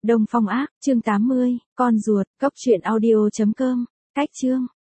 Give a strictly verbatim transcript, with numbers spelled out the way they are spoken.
Đông Phong Ác, chương tám mươi, con ruột, cốc truyện audio chấm com, cách chương.